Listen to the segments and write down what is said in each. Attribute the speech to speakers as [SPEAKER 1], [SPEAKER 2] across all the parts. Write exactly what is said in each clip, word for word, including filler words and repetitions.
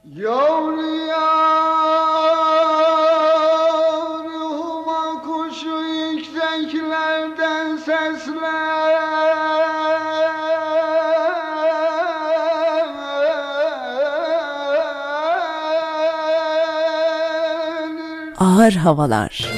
[SPEAKER 1] Yavru yar, ruhuma kuşu yükseklerden seslenir.
[SPEAKER 2] Ağır havalar.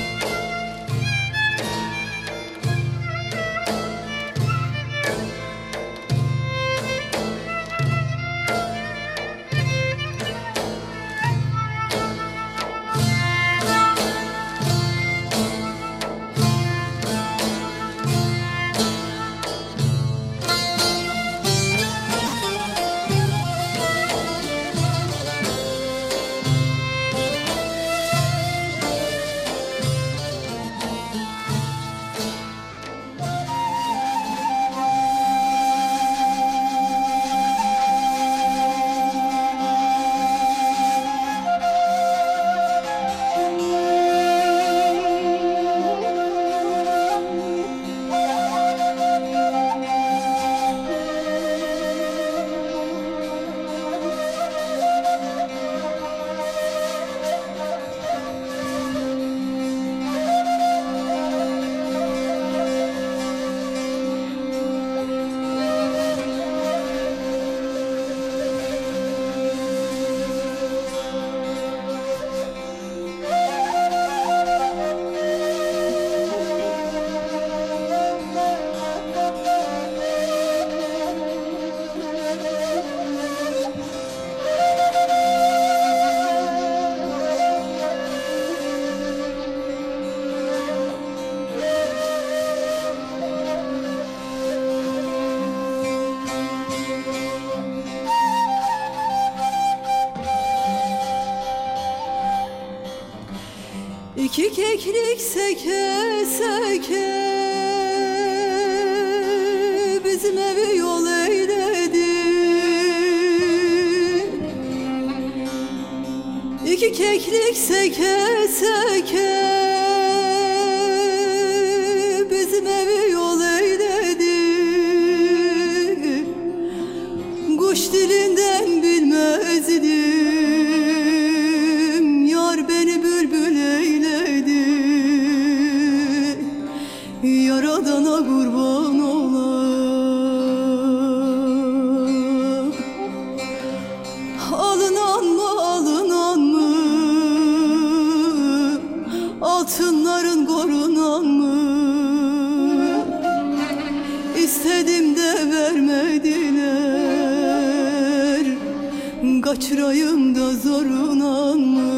[SPEAKER 3] İki keklik seke seke bizim evi yol eyledi. İki keklik seke seke bizim evi yol eyledi. Kuş dilinden bilmezdim, yar beni bülbül eyledi. Yaradana kurban olam. Alınan mı alınan mı, altınların korunan mı? İstedim de vermediler, kaçırayım da zorunan mı?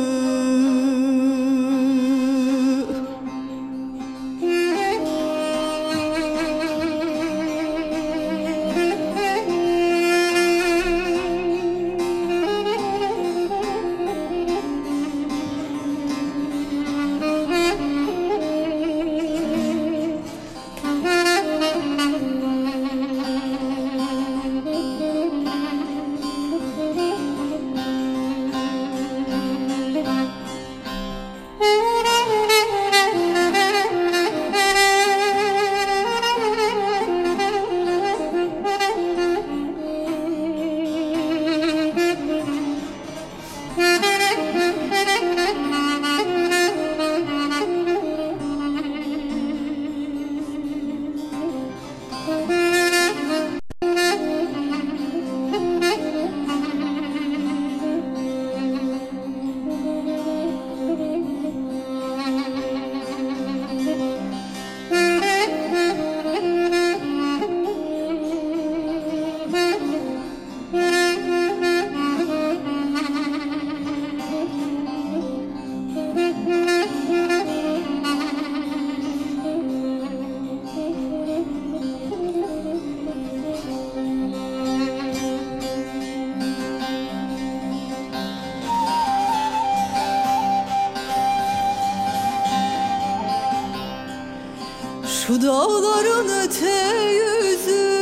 [SPEAKER 3] Şu dağların öte yüzü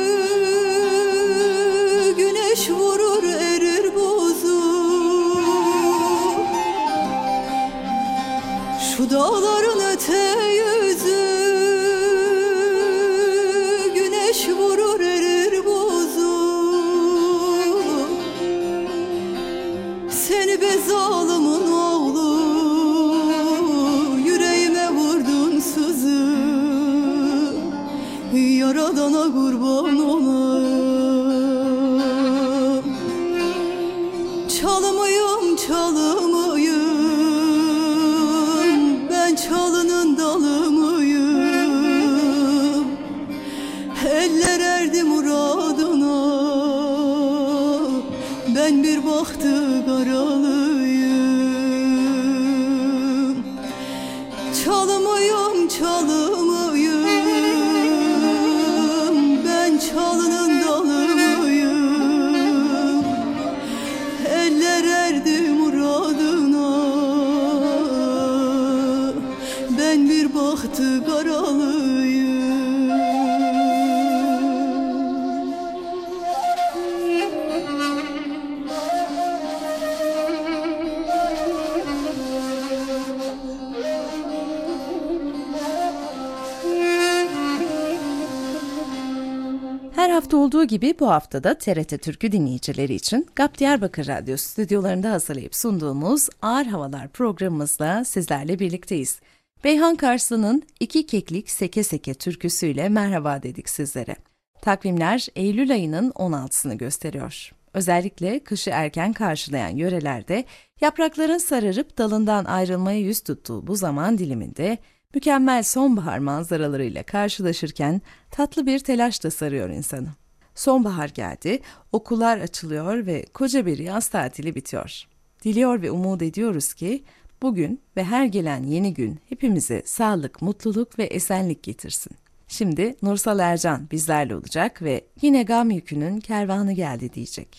[SPEAKER 3] güneş vurur erir bozu. Şu dağların öte yüzü güneş vurur erir bozu. Seni be zalimin oğlu, yüreğime vurdun sızı, yaradana kurban olam. Çalımıyım, çalımıyım, ben çalının dalımıyım. Eller erdi muradına, ben bir bahtı karalıyım. Çalımıyım, çalımıyım, ben çalının dalıyım. Eller erdi muradına, ben bir bahtı karalıyım.
[SPEAKER 2] Her hafta olduğu gibi bu haftada T R T Türkü dinleyicileri için G A P Diyarbakır Radyo stüdyolarında hazırlayıp sunduğumuz Ağır Havalar programımızla sizlerle birlikteyiz. Beyhan Karslı'nın İki Keklik Seke Seke türküsüyle merhaba dedik sizlere. Takvimler Eylül ayının on altısını gösteriyor. Özellikle kışı erken karşılayan yörelerde yaprakların sararıp dalından ayrılmaya yüz tuttuğu bu zaman diliminde mükemmel sonbahar manzaralarıyla karşılaşırken tatlı bir telaş da sarıyor insanı. Sonbahar geldi, okullar açılıyor ve koca bir yaz tatili bitiyor. Diliyor ve umut ediyoruz ki bugün ve her gelen yeni gün hepimize sağlık, mutluluk ve esenlik getirsin. Şimdi Nursal Ercan bizlerle olacak ve yine gam yükünün kervanı geldi diyecek.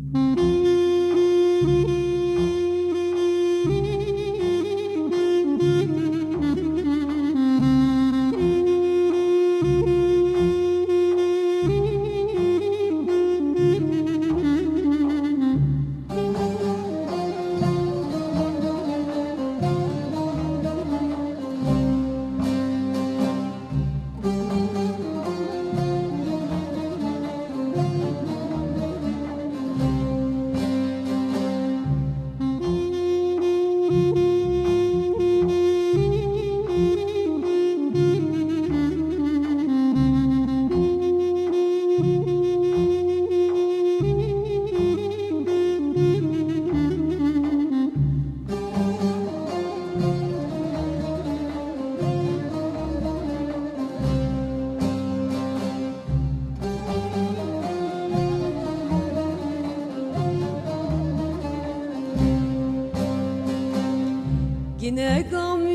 [SPEAKER 3] Yine gam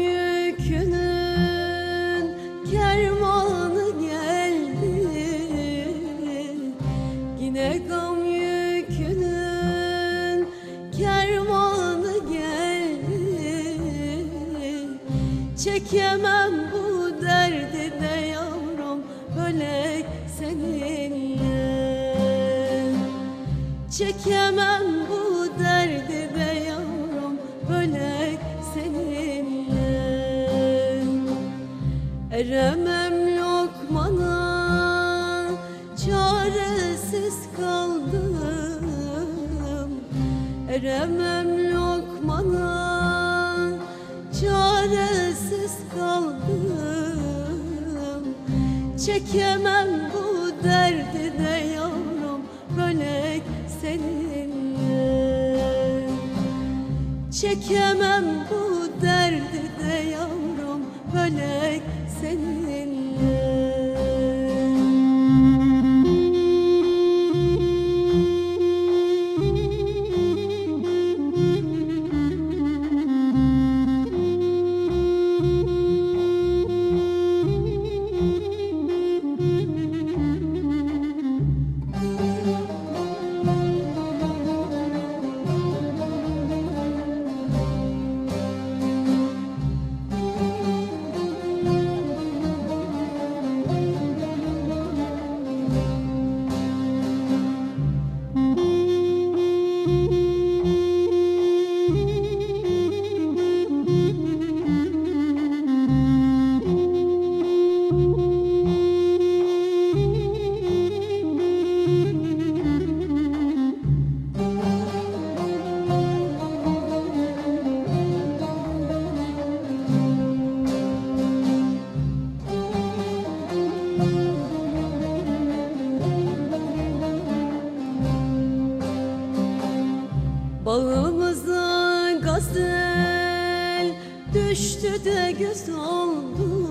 [SPEAKER 3] yükünün kervanı geldi, yine gam yükünün kervanı geldi. Çekemem bu derdi de yavrum, ölek seninle. Çekemem bu derdi de yavrum, ölek seninle. Eremem lokmana, çaresiz kaldım. Eremem lokmana, çaresiz kaldım. Çekemem bu derdi de yavrum, ölek seninle. Çekemem bu derdi de yavrum, ölek seninle. Bağımıza gazel düştü de güz oldu.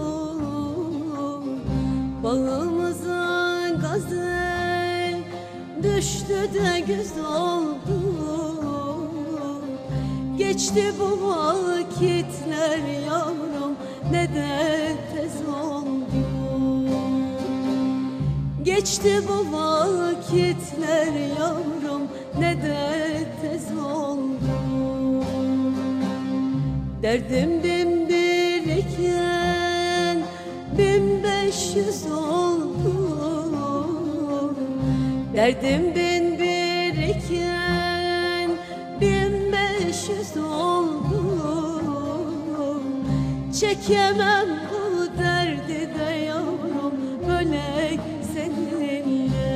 [SPEAKER 3] Bağımıza gazel düştü de güz oldu. Geçti bu vakitler yavrum ne de tez oldu. Geçti bu vakitler yavrum ne de tez oldu. Derdim bin bir iken bin beş yüz oldu. Derdim bin bir iken bin beş yüz oldu. Çekemem bu derdi de yavrum ölek seninle.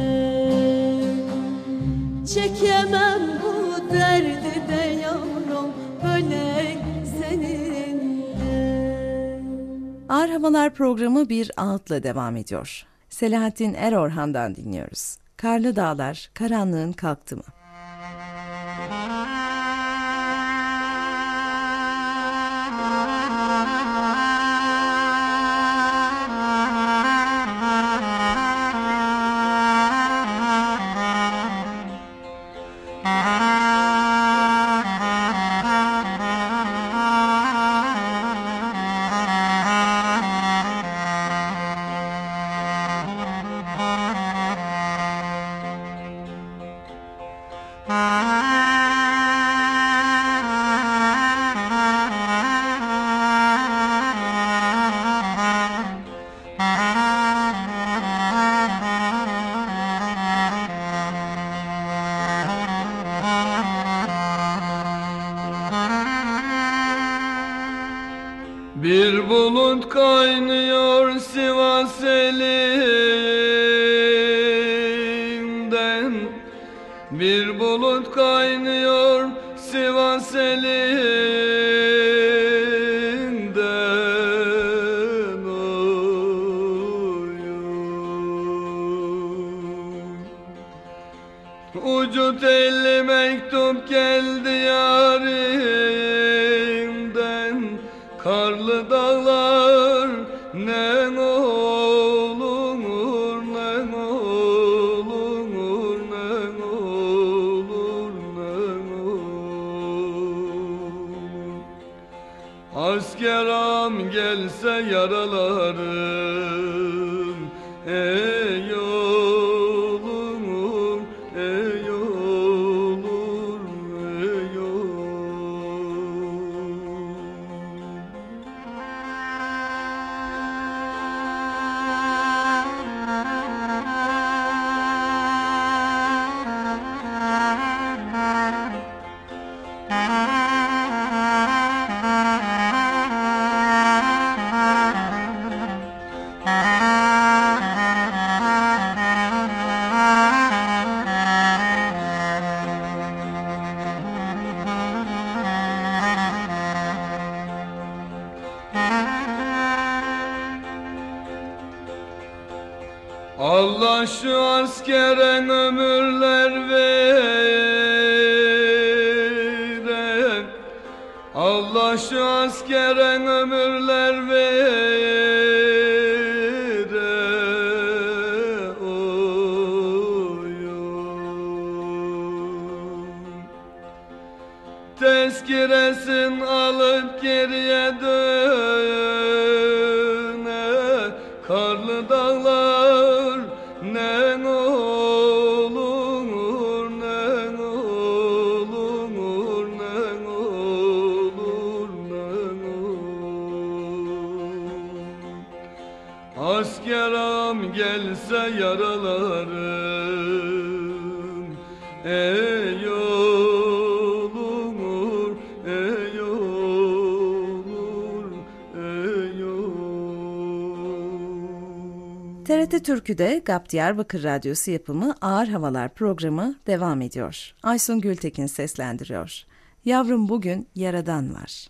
[SPEAKER 3] Çekemem bu derdi de yavrum ölek seninle.
[SPEAKER 2] Ağır Havalar programı bir ağıtla devam ediyor. Selahattin Erorhan'dan dinliyoruz. Karlı dağlar, karanlığın kalktı mı?
[SPEAKER 1] Bir bulut kaynıyor Sivas elinden. Bir bulut kaynıyor Sivas elinden. Oy, oy. Ucu telli mektup geldi yarimden. Karlı dağlar ne olur, ne olur, ne olur, ne olur. Askeram gelse yaralarım, ey olur, ey olur, ey olur. Allah şu askere ömürler vere, Allah şu askere ömürler vere. Oy, oy. Tezkiresin alıp geriye döne, karlı dağlar ne olur, ne olur, ne olur, ne olur. Askeram gelse yaralarım, ey olur, ey olur, ey olur.
[SPEAKER 2] T R T Türkü'de G A P Diyarbakır Radyosu yapımı Ağır Havalar programı devam ediyor. Aysun Gültekin seslendiriyor. Yavrum bugün yaradan var.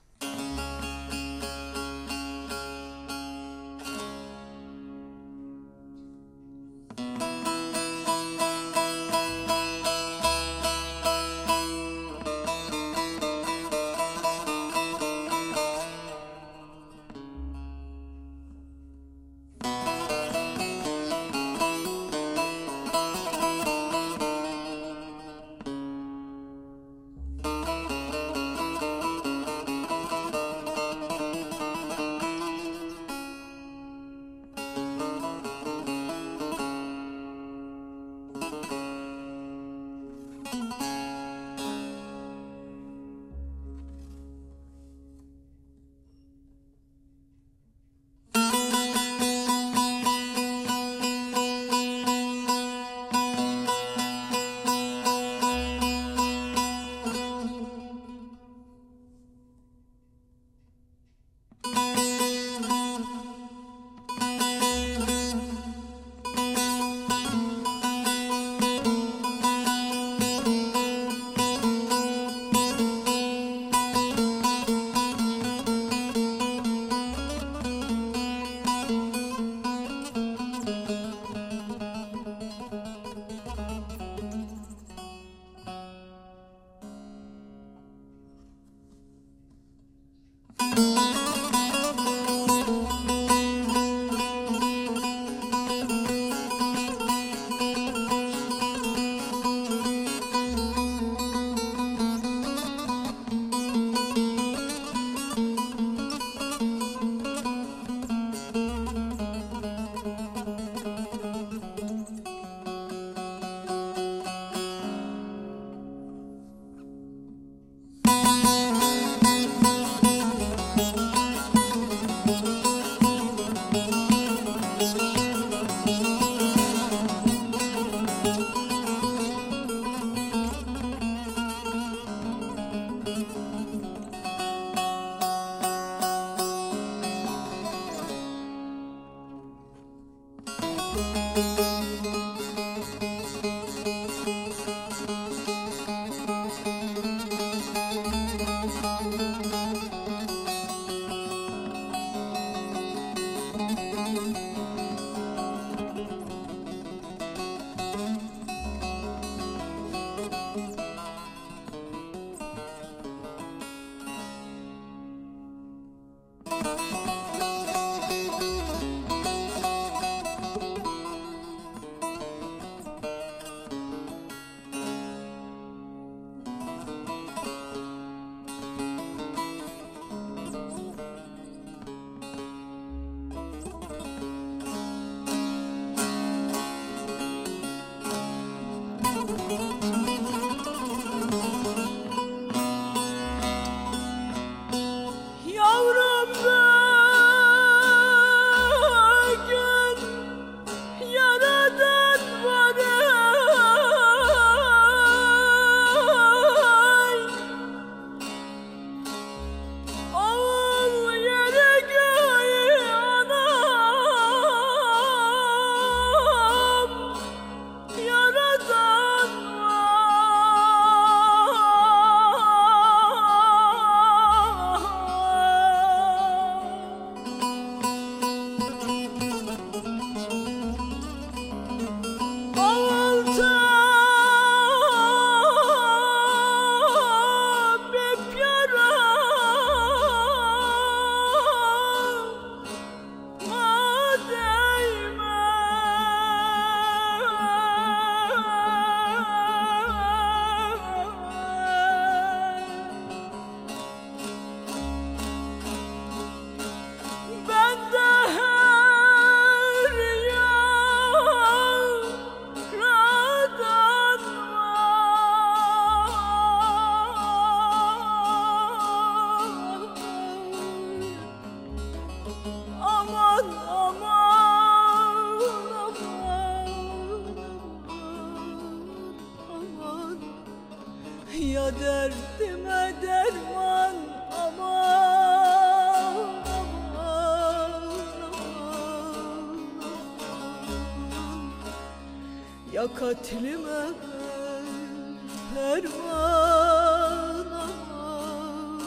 [SPEAKER 3] Ya derdime derman aman aman aman ya katlime ferman aman.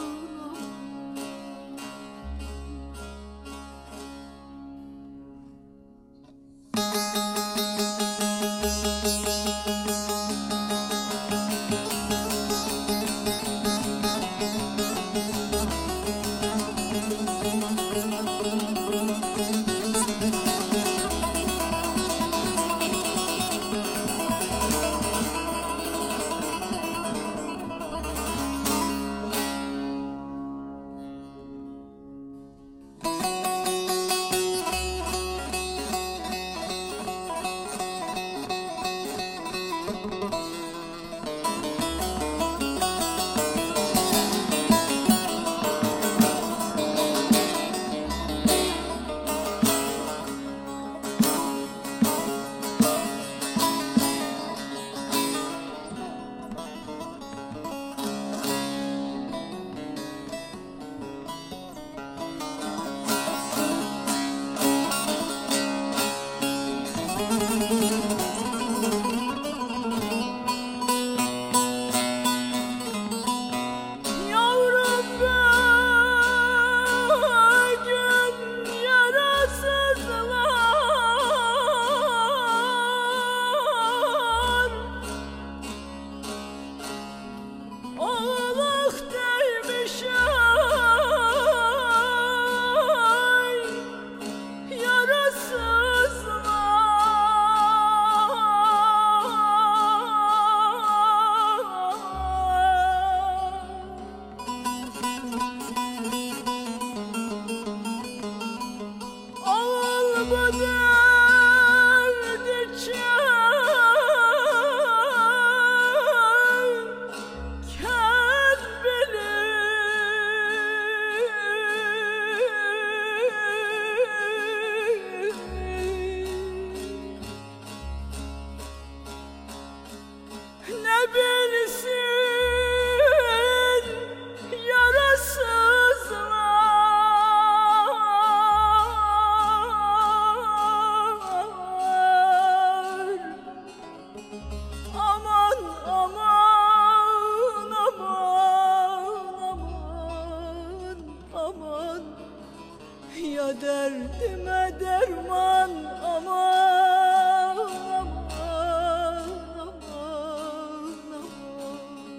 [SPEAKER 3] ya derdime derman aman aman aman aman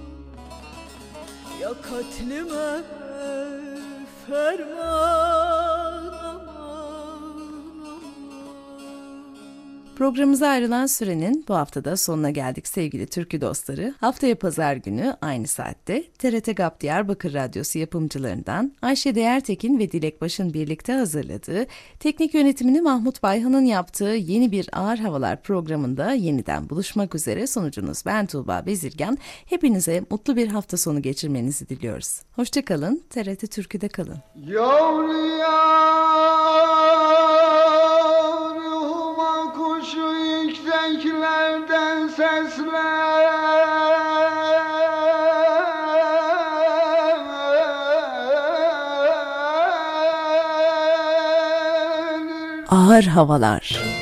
[SPEAKER 3] ya katlime ferman aman aman.
[SPEAKER 2] Programımıza ayrılan sürenin bu haftada sonuna geldik sevgili türkü dostları. Haftaya pazar günü aynı saatte T R T GAP Diyarbakır Radyosu yapımcılarından Ayşe Değertekin ve Dilek Baş'ın birlikte hazırladığı, teknik yönetimini Mahmut Bayhan'ın yaptığı Yeni Bir Ağır Havalar programında yeniden buluşmak üzere. Sonucunuz ben Tuğba Bezirgan. Hepinize mutlu bir hafta sonu geçirmenizi diliyoruz. Hoşçakalın, T R T Türkü'de kalın.
[SPEAKER 1] Yavruya ruhuma kuşu yükseklerden sesler
[SPEAKER 2] Ağır Havalar.